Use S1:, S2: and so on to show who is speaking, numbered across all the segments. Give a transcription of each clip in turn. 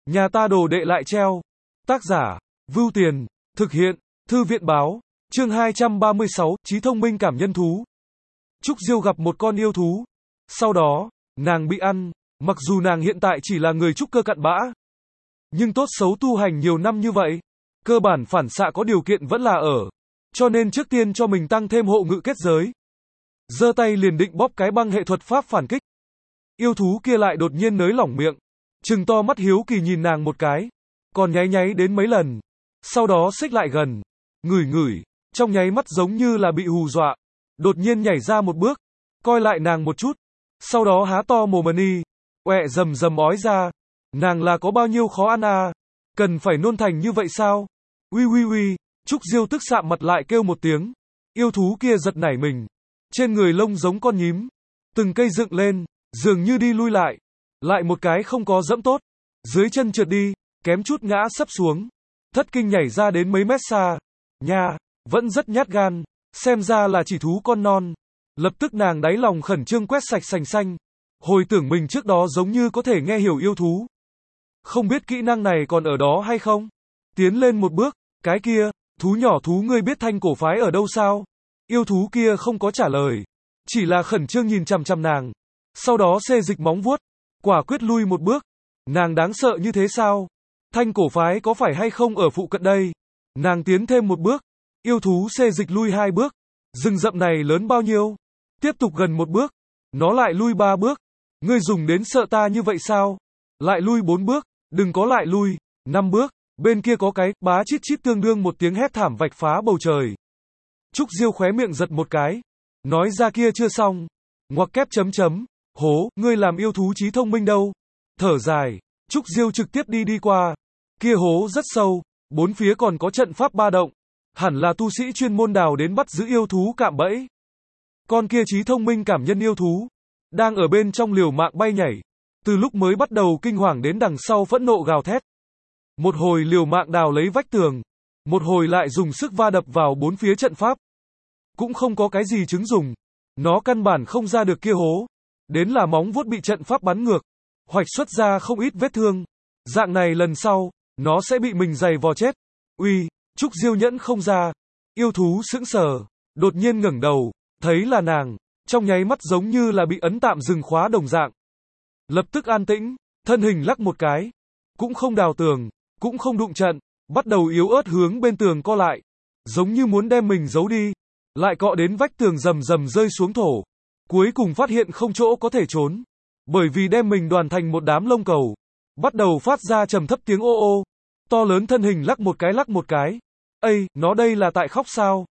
S1: Nhà ta đồ đệ lại treo. Tác giả, Vưu Tiền, thực hiện, Thư viện báo, chương 236, trí thông minh cảm nhân thú. Trúc Diêu gặp một con yêu thú. Sau đó, nàng bị ăn, mặc dù nàng hiện tại chỉ là người trúc cơ cặn bã. Nhưng tốt xấu tu hành nhiều năm như vậy, cơ bản phản xạ có điều kiện vẫn là ở. Cho nên trước tiên cho mình tăng thêm hộ ngự kết giới. Giơ tay liền định bóp cái băng hệ thuật pháp phản kích. Yêu thú kia lại đột nhiên nới lỏng miệng, trừng to mắt hiếu kỳ nhìn nàng một cái, còn nháy nháy đến mấy lần. Sau đó xích lại gần, ngửi ngửi, trong nháy mắt giống như là bị hù dọa, đột nhiên nhảy ra một bước, coi lại nàng một chút, sau đó há to mồm ni, oẹ rầm rầm ói ra. Nàng là có bao nhiêu khó ăn à? Cần phải nôn thành như vậy sao? Uy uy uy, Trúc Diêu tức sạm mặt lại kêu một tiếng. Yêu thú kia giật nảy mình, trên người lông giống con nhím, từng cây dựng lên, dường như đi lui lại một cái không có dẫm tốt, dưới chân trượt đi, kém chút ngã sấp xuống. Thất kinh nhảy ra đến mấy mét xa. Nha, vẫn rất nhát gan, xem ra là chỉ thú con non. Lập tức nàng đáy lòng khẩn trương quét sạch sành xanh, hồi tưởng mình trước đó giống như có thể nghe hiểu yêu thú. Không biết kỹ năng này còn ở đó hay không? Tiến lên một bước, cái kia, thú nhỏ thú ngươi biết thanh cổ phái ở đâu sao? Yêu thú kia không có trả lời, chỉ là khẩn trương nhìn chằm chằm nàng. Sau đó xê dịch móng vuốt, quả quyết lui một bước. Nàng đáng sợ như thế sao? Thanh cổ phái có phải hay không ở phụ cận đây? Nàng tiến thêm một bước, yêu thú xê dịch lui 2 bước. Rừng rậm này lớn bao nhiêu? Tiếp tục gần 1 bước, nó lại lui 3 bước. Ngươi dùng đến sợ ta như vậy sao? Lại lui 4 bước, đừng có lại lui, 5 bước, bên kia có cái, bá chít chít tương đương một tiếng hét thảm vạch phá bầu trời. Trúc Diêu khóe miệng giật một cái, nói ra kia chưa xong, ngoặc kép chấm chấm, hố, ngươi làm yêu thú trí thông minh đâu. Thở dài, Trúc Diêu trực tiếp đi qua, kia hố rất sâu, bốn phía còn có trận pháp ba động, hẳn là tu sĩ chuyên môn đào đến bắt giữ yêu thú cạm bẫy. Con kia trí thông minh cảm nhân yêu thú, đang ở bên trong liều mạng bay nhảy, từ lúc mới bắt đầu kinh hoàng đến đằng sau phẫn nộ gào thét. Một hồi liều mạng đào lấy vách tường, một hồi lại dùng sức va đập vào bốn phía trận pháp. Cũng không có cái gì chứng dùng, nó căn bản không ra được kia hố, đến là móng vuốt bị trận pháp bắn ngược, hoạch xuất ra không ít vết thương. Dạng này lần sau, nó sẽ bị mình giày vò chết. Uy, Trúc Diêu nhẫn không ra. Yêu thú sững sờ, đột nhiên ngẩng đầu, thấy là nàng, trong nháy mắt giống như là bị ấn tạm dừng khóa đồng dạng. Lập tức an tĩnh, thân hình lắc một cái, cũng không đào tường, cũng không đụng trận, bắt đầu yếu ớt hướng bên tường co lại, giống như muốn đem mình giấu đi, lại cọ đến vách tường rầm rầm rơi xuống thổ, cuối cùng phát hiện không chỗ có thể trốn, bởi vì đem mình đoàn thành một đám lông cầu, bắt đầu phát ra trầm thấp tiếng ô ô, to lớn thân hình lắc một cái, ây, nó đây là tại khóc sao?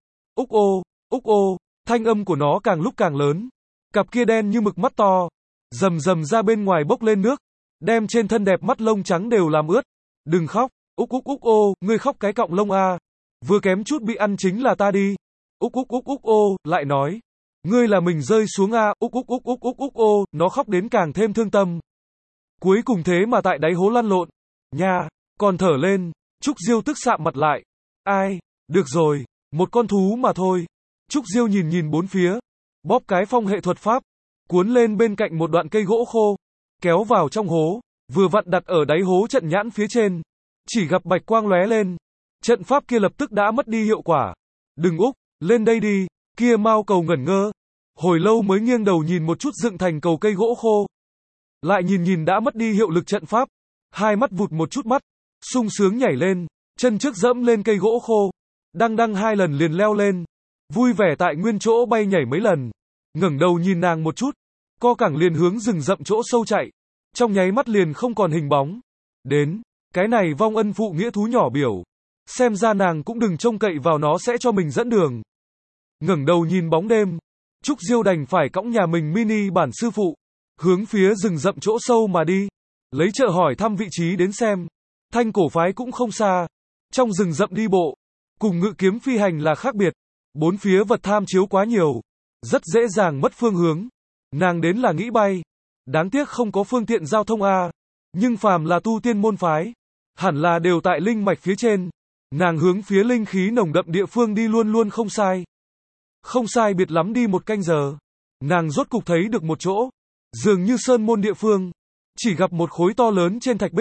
S1: Úc ô, thanh âm của nó càng lúc càng lớn, cặp kia đen như mực mắt to, rầm rầm ra bên ngoài bốc lên nước, đem trên thân đẹp mắt lông trắng đều làm ướt. Đừng khóc, Úc ô, ngươi khóc cái cọng lông a, vừa kém chút bị ăn chính là ta đi. Úc ô, lại nói, ngươi là mình rơi xuống a, Úc ô, nó khóc đến càng thêm thương tâm. Cuối cùng thế mà tại đáy hố lăn lộn, nha, còn thở lên. Trúc Diêu tức sạm mặt lại. Ai, được rồi, một con thú mà thôi. Trúc Diêu nhìn bốn phía, bóp cái phong hệ thuật pháp, cuốn lên bên cạnh một đoạn cây gỗ khô, kéo vào trong hố, vừa vặn đặt ở đáy hố trận nhãn phía trên, chỉ gặp bạch quang lóe lên, trận pháp kia lập tức đã mất đi hiệu quả. Đừng Úc, lên đây đi, kia Mao Cầu ngẩn ngơ, hồi lâu mới nghiêng đầu nhìn một chút dựng thành cầu cây gỗ khô, lại nhìn đã mất đi hiệu lực trận pháp, hai mắt vụt một chút mắt, sung sướng nhảy lên, chân trước dẫm lên cây gỗ khô, đăng 2 lần liền leo lên, vui vẻ tại nguyên chỗ bay nhảy mấy lần, ngẩng đầu nhìn nàng một chút, co cẳng liền hướng rừng rậm chỗ sâu chạy, trong nháy mắt liền không còn hình bóng. Đến, cái này vong ân phụ nghĩa thú nhỏ biểu, xem ra nàng cũng đừng trông cậy vào nó sẽ cho mình dẫn đường. Ngẩng đầu nhìn bóng đêm, Trúc Diêu đành phải cõng nhà mình mini bản sư phụ, hướng phía rừng rậm chỗ sâu mà đi, lấy trợ hỏi thăm vị trí đến xem. Thanh cổ phái cũng không xa, trong rừng rậm đi bộ, cùng ngự kiếm phi hành là khác biệt, bốn phía vật tham chiếu quá nhiều, rất dễ dàng mất phương hướng. Nàng đến là nghĩ bay, đáng tiếc không có phương tiện giao thông a, nhưng phàm là tu tiên môn phái, hẳn là đều tại linh mạch phía trên, nàng hướng phía linh khí nồng đậm địa phương đi luôn không sai. Không sai biệt lắm đi 1 canh giờ, nàng rốt cục thấy được một chỗ, dường như sơn môn địa phương, chỉ gặp một khối to lớn trên thạch bích,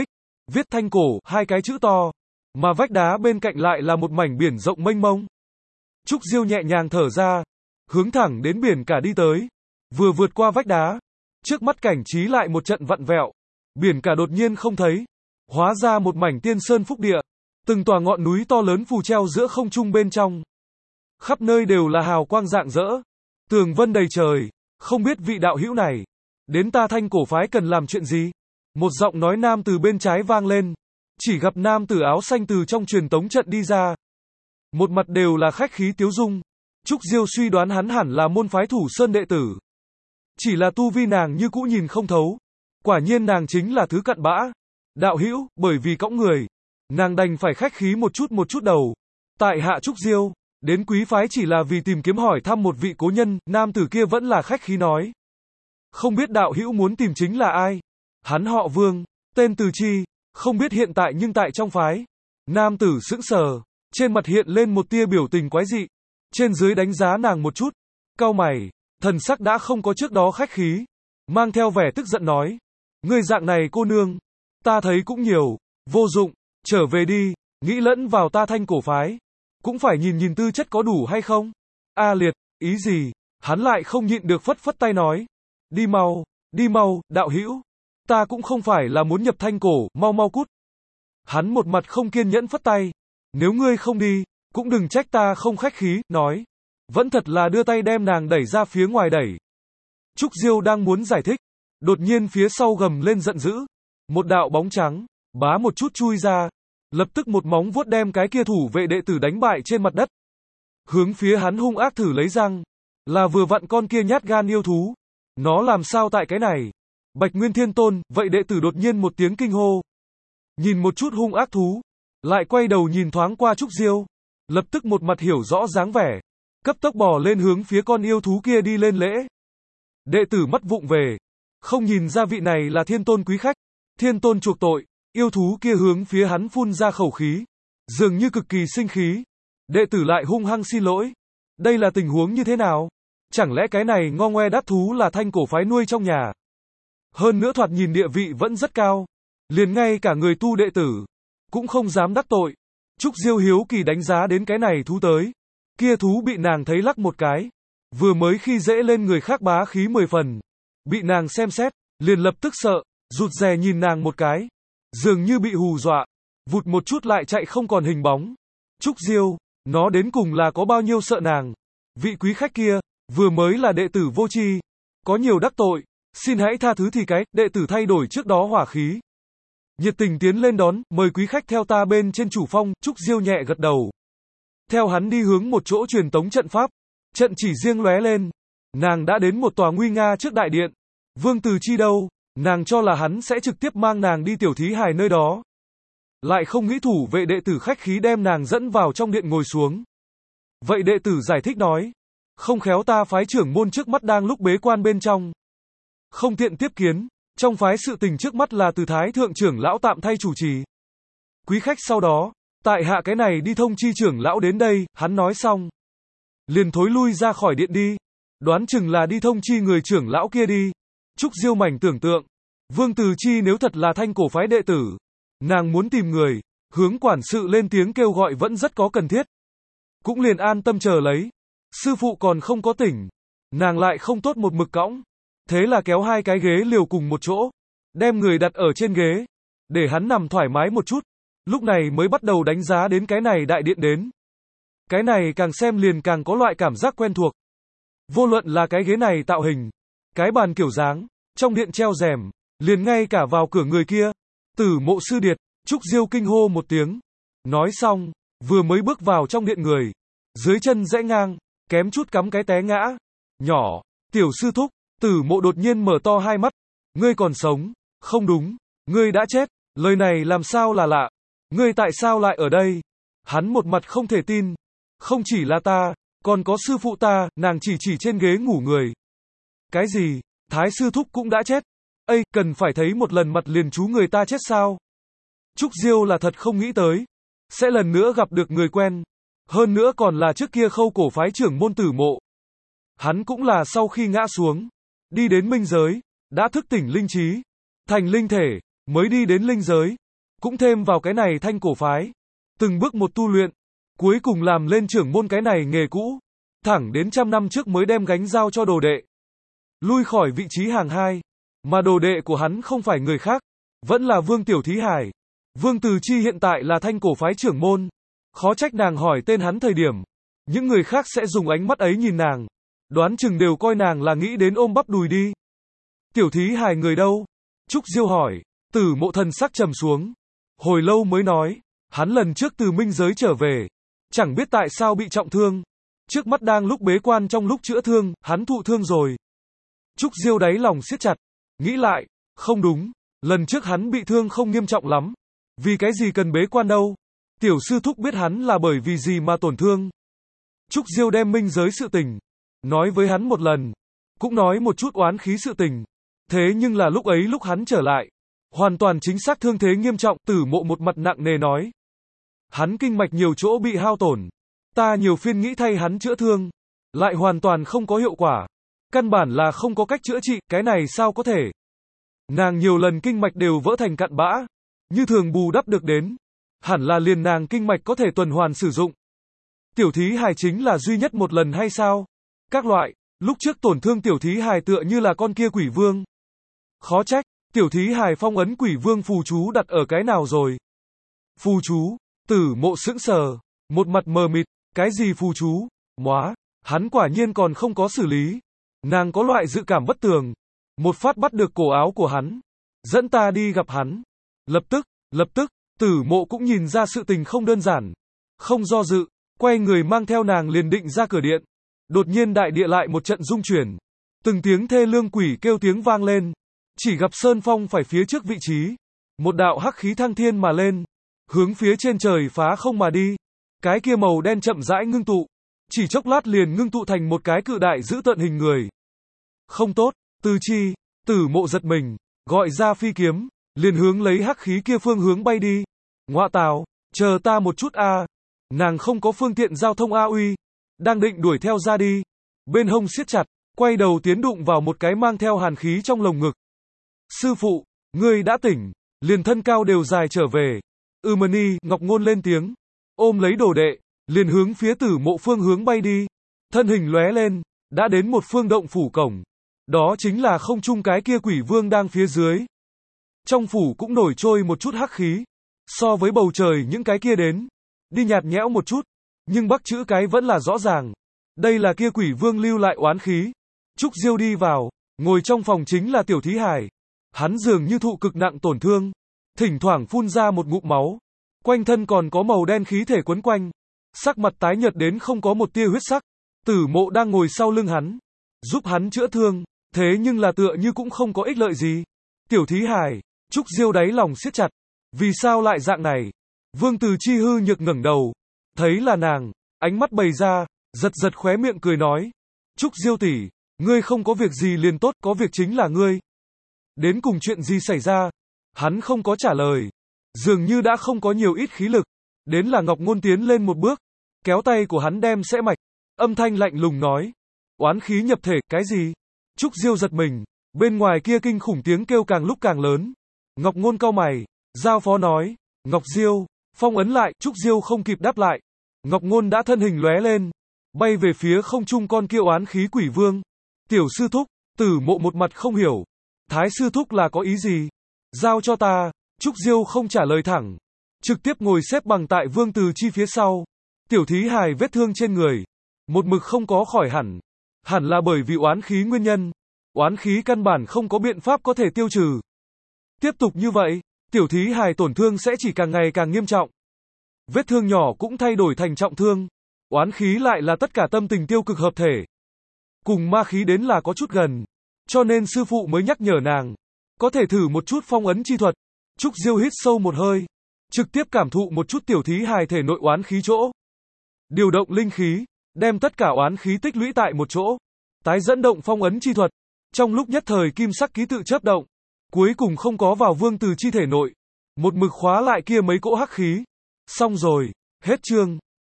S1: viết thanh cổ, hai cái chữ to, mà vách đá bên cạnh lại là một mảnh biển rộng mênh mông. Trúc Diêu nhẹ nhàng thở ra, hướng thẳng đến biển cả đi tới, vừa vượt qua vách đá, trước mắt cảnh trí lại một trận vặn vẹo, biển cả đột nhiên không thấy, hóa ra một mảnh tiên sơn phúc địa, từng tòa ngọn núi to lớn phù treo giữa không trung bên trong. Khắp nơi đều là hào quang rạng rỡ, tường vân đầy trời, không biết vị đạo hữu này, đến ta Thanh cổ phái cần làm chuyện gì? Một giọng nói nam từ bên trái vang lên, chỉ gặp nam tử áo xanh từ trong truyền tống trận đi ra. Một mặt đều là khách khí tiếu dung, Trúc Diêu suy đoán hắn hẳn là môn phái Thủ Sơn đệ tử. Chỉ là tu vi nàng như cũ nhìn không thấu, quả nhiên nàng chính là thứ cặn bã. Đạo hữu, bởi vì cõng người, nàng đành phải khách khí một chút đầu. Tại hạ Trúc Diêu, đến quý phái chỉ là vì tìm kiếm hỏi thăm một vị cố nhân, nam tử kia vẫn là khách khí nói. Không biết đạo hữu muốn tìm chính là ai? Hắn họ Vương, tên Từ Chi, không biết hiện tại nhưng tại trong phái. Nam tử sững sờ, trên mặt hiện lên một tia biểu tình quái dị, trên dưới đánh giá nàng một chút, cau mày, thần sắc đã không có trước đó khách khí, mang theo vẻ tức giận nói, ngươi dạng này cô nương, ta thấy cũng nhiều, vô dụng, trở về đi, nghĩ lẫn vào ta Thanh cổ phái, cũng phải nhìn tư chất có đủ hay không. A liệt, ý gì? Hắn lại không nhịn được phất tay nói, đi mau, đạo hữu, ta cũng không phải là muốn nhập Thanh cổ, mau cút. Hắn một mặt không kiên nhẫn phất tay, nếu ngươi không đi, cũng đừng trách ta không khách khí, nói, vẫn thật là đưa tay đem nàng đẩy ra phía ngoài đẩy. Trúc Diêu đang muốn giải thích, đột nhiên phía sau gầm lên giận dữ, một đạo bóng trắng, bá một chút chui ra, lập tức một móng vuốt đem cái kia thủ vệ đệ tử đánh bại trên mặt đất. Hướng phía hắn hung ác thử lấy răng, là vừa vặn con kia nhát gan yêu thú, nó làm sao tại cái này? Bạch Nguyên Thiên Tôn, vậy đệ tử đột nhiên một tiếng kinh hô. Nhìn một chút hung ác thú, lại quay đầu nhìn thoáng qua Trúc Diêu, lập tức một mặt hiểu rõ dáng vẻ, cấp tốc bò lên hướng phía con yêu thú kia đi lên lễ. Đệ tử mắt vụng về, không nhìn ra vị này là Thiên Tôn quý khách, Thiên Tôn chuộc tội, yêu thú kia hướng phía hắn phun ra khẩu khí, dường như cực kỳ sinh khí. Đệ tử lại hung hăng xin lỗi. Đây là tình huống như thế nào? Chẳng lẽ cái này ngo ngoe đát thú là Thanh cổ phái nuôi trong nhà? Hơn nữa thoạt nhìn địa vị vẫn rất cao, liền ngay cả người tu đệ tử cũng không dám đắc tội. Trúc Diêu hiếu kỳ đánh giá đến cái này thú tới. Kia thú bị nàng thấy lắc một cái, vừa mới khi dễ lên người khác bá khí 10 phần, bị nàng xem xét, liền lập tức sợ, rụt rè nhìn nàng một cái, dường như bị hù dọa, vụt một chút lại chạy không còn hình bóng. Trúc Diêu, nó đến cùng là có bao nhiêu sợ nàng? Vị quý khách kia, vừa mới là đệ tử vô tri, có nhiều đắc tội, xin hãy tha thứ thì cái, đệ tử thay đổi trước đó hỏa khí. Nhiệt tình tiến lên đón, mời quý khách theo ta bên trên chủ phong. Trúc Diêu nhẹ gật đầu. Theo hắn đi hướng một chỗ truyền tống trận pháp, trận chỉ riêng lóe lên. Nàng đã đến một tòa nguy nga trước đại điện. Vương Từ Chi đâu? Nàng cho là hắn sẽ trực tiếp mang nàng đi tiểu thí hài nơi đó. Lại không nghĩ thủ vệ đệ tử khách khí đem nàng dẫn vào trong điện ngồi xuống. Vậy đệ tử giải thích nói, không khéo ta phái trưởng môn trước mắt đang lúc bế quan bên trong, không tiện tiếp kiến, trong phái sự tình trước mắt là từ Thái thượng trưởng lão tạm thay chủ trì. Quý khách sau đó, tại hạ cái này đi thông chi trưởng lão đến đây. Hắn nói xong, liền thối lui ra khỏi điện đi, đoán chừng là đi thông chi người trưởng lão kia đi. Trúc Diêu mảnh tưởng tượng, Vương Từ Chi nếu thật là Thanh cổ phái đệ tử, nàng muốn tìm người, hướng quản sự lên tiếng kêu gọi vẫn rất có cần thiết. Cũng liền an tâm chờ lấy. Sư phụ còn không có tỉnh, nàng lại không tốt một mực cõng. Thế là kéo hai cái ghế liều cùng một chỗ, đem người đặt ở trên ghế, để hắn nằm thoải mái một chút. Lúc này mới bắt đầu đánh giá đến cái này đại điện đến. Cái này càng xem liền càng có loại cảm giác quen thuộc. Vô luận là cái ghế này tạo hình, cái bàn kiểu dáng, trong điện treo rèm, liền ngay cả vào cửa người kia, Tử Mộ sư điệt. Trúc Diêu kinh hô một tiếng. Nói xong, vừa mới bước vào trong điện người, dưới chân rẽ ngang, kém chút cắm cái té ngã. Nhỏ, tiểu sư thúc. Tử Mộ đột nhiên mở to hai mắt. Ngươi còn sống? Không đúng, ngươi đã chết. Lời này làm sao là lạ? Ngươi tại sao lại ở đây? Hắn một mặt không thể tin. Không chỉ là ta, còn có sư phụ ta. Nàng chỉ trên ghế ngủ người. Cái gì? Thái sư thúc cũng đã chết? Ây, cần phải thấy một lần mặt liền chú người ta chết sao? Trúc Diêu là thật không nghĩ tới, sẽ lần nữa gặp được người quen. Hơn nữa còn là trước kia Khâu cổ phái trưởng môn Tử Mộ. Hắn cũng là sau khi ngã xuống, đi đến minh giới, đã thức tỉnh linh trí, thành linh thể, mới đi đến linh giới. cũng thêm vào cái này thanh cổ phái. Từng bước một tu luyện, cuối cùng làm lên trưởng môn cái này nghề cũ, thẳng đến 100 năm trước mới đem gánh giao cho đồ đệ. Lui khỏi vị trí hàng 2, mà đồ đệ của hắn không phải người khác, vẫn là Vương Tiểu Thí Hải. Vương Từ Chi hiện tại là thanh cổ phái trưởng môn, khó trách nàng hỏi tên hắn thời điểm, những người khác sẽ dùng ánh mắt ấy nhìn nàng, đoán chừng đều coi nàng là nghĩ đến ôm bắp đùi đi. Tiểu Thí Hải người đâu? Trúc Diêu hỏi. Tử Mộ thần sắc trầm xuống, hồi lâu mới nói, hắn lần trước từ minh giới trở về, chẳng biết tại sao bị trọng thương, trước mắt đang lúc bế quan trong lúc chữa thương, hắn thụ thương rồi. Trúc Diêu đáy lòng siết chặt, nghĩ lại, không đúng, lần trước hắn bị thương không nghiêm trọng lắm, vì cái gì cần bế quan đâu? Tiểu sư thúc biết hắn là bởi vì gì mà tổn thương. Trúc Diêu đem minh giới sự tình nói với hắn một lần, cũng nói một chút oán khí sự tình, thế nhưng là lúc ấy lúc hắn trở lại, hoàn toàn chính xác thương thế nghiêm trọng. Tử Mộ một mặt nặng nề nói, hắn kinh mạch nhiều chỗ bị hao tổn, ta nhiều phiên nghĩ thay hắn chữa thương, lại hoàn toàn không có hiệu quả, căn bản là không có cách chữa trị, cái này sao có thể? Nàng nhiều lần kinh mạch đều vỡ thành cặn bã, như thường bù đắp được đến, hẳn là liền nàng kinh mạch có thể tuần hoàn sử dụng. Tiểu Thí Hải chính là duy nhất một lần hay sao? Các loại, lúc trước tổn thương Tiểu Thí Hải tựa như là con kia quỷ vương. Khó trách, Tiểu Thí Hải phong ấn quỷ vương phù chú đặt ở cái nào rồi? Phù chú? Tử Mộ sững sờ, một mặt mờ mịt, cái gì phù chú? Móa, hắn quả nhiên còn không có xử lý. Nàng có loại dự cảm bất tường, một phát bắt được cổ áo của hắn, dẫn ta đi gặp hắn. Lập tức, Tử Mộ cũng nhìn ra sự tình không đơn giản, không do dự, quay người mang theo nàng liền định ra cửa điện. Đột nhiên đại địa lại một trận rung chuyển, từng tiếng thê lương quỷ kêu tiếng vang lên, chỉ gặp Sơn Phong phải phía trước vị trí, một đạo hắc khí thăng thiên mà lên, hướng phía trên trời phá không mà đi. Cái kia màu đen chậm rãi ngưng tụ, chỉ chốc lát liền ngưng tụ thành một cái cự đại dữ tợn hình người. Không tốt, Từ Chi, Tử Mộ giật mình, gọi ra phi kiếm, liền hướng lấy hắc khí kia phương hướng bay đi. Ngoạ tào, chờ ta một chút a. Nàng không có phương tiện giao thông a uy, đang định đuổi theo ra đi, bên hông siết chặt, quay đầu tiến đụng vào một cái mang theo hàn khí trong lồng ngực. Sư phụ, ngươi đã tỉnh, liền thân cao đều dài trở về. Mani, Ngọc Ngôn lên tiếng, ôm lấy đồ đệ, liền hướng phía Tử Mộ phương hướng bay đi. Thân hình lóe lên, đã đến một phương động phủ cổng. Đó chính là không trung cái kia quỷ vương đang phía dưới. Trong phủ cũng nổi trôi một chút hắc khí, so với bầu trời những cái kia đến, đi nhạt nhẽo một chút, nhưng bắc chữ cái vẫn là rõ ràng. Đây là kia quỷ vương lưu lại oán khí. Trúc Diêu đi vào, ngồi trong phòng chính là Tiểu Thí Hải. Hắn dường như thụ cực nặng tổn thương, thỉnh thoảng phun ra một ngụm máu, quanh thân còn có màu đen khí thể quấn quanh, sắc mặt tái nhợt đến không có một tia huyết sắc. Tử Mộ đang ngồi sau lưng hắn, giúp hắn chữa thương, thế nhưng là tựa như cũng không có ích lợi gì. Tiểu Thí Hải, Trúc Diêu đáy lòng siết chặt, vì sao lại dạng này? Vương Từ Chi hư nhược ngẩng đầu, thấy là nàng, ánh mắt bày ra, giật giật khóe miệng cười nói, Trúc Diêu tỷ, ngươi không có việc gì liền tốt, có việc chính là ngươi. Đến cùng chuyện gì xảy ra? Hắn không có trả lời, dường như đã không có nhiều ít khí lực. Đến là Ngọc Ngôn tiến lên một bước, kéo tay của hắn đem xẽ mạch, âm thanh lạnh lùng nói, oán khí nhập thể, cái gì? Trúc Diêu giật mình, bên ngoài kia kinh khủng tiếng kêu càng lúc càng lớn. Ngọc Ngôn cau mày, giao phó nói, Ngọc Diêu, phong ấn lại. Trúc Diêu không kịp đáp lại, Ngọc Ngôn đã thân hình lóe lên, bay về phía không trung con kia oán khí quỷ vương. Tiểu sư thúc, Tử Mộ một mặt không hiểu, Thái sư thúc là có ý gì? Giao cho ta. Trúc Diêu không trả lời thẳng, trực tiếp ngồi xếp bằng tại Vương Từ Chi phía sau. Tiểu Thí Hải vết thương trên người, một mực không có khỏi hẳn, hẳn là bởi vì oán khí nguyên nhân. Oán khí căn bản không có biện pháp có thể tiêu trừ. Tiếp tục như vậy, Tiểu Thí Hải tổn thương sẽ chỉ càng ngày càng nghiêm trọng. Vết thương nhỏ cũng thay đổi thành trọng thương. Oán khí lại là tất cả tâm tình tiêu cực hợp thể, cùng ma khí đến là có chút gần, cho nên sư phụ mới nhắc nhở nàng, có thể thử một chút phong ấn chi thuật. Trúc Diêu hít sâu một hơi, trực tiếp cảm thụ một chút Tiểu Thí Hải thể nội oán khí chỗ. Điều động linh khí, đem tất cả oán khí tích lũy tại một chỗ, tái dẫn động phong ấn chi thuật. Trong lúc nhất thời kim sắc ký tự chớp động, cuối cùng không có vào Vương Từ Chi thể nội, một mực khóa lại kia mấy cỗ hắc khí. Xong rồi, hết chương.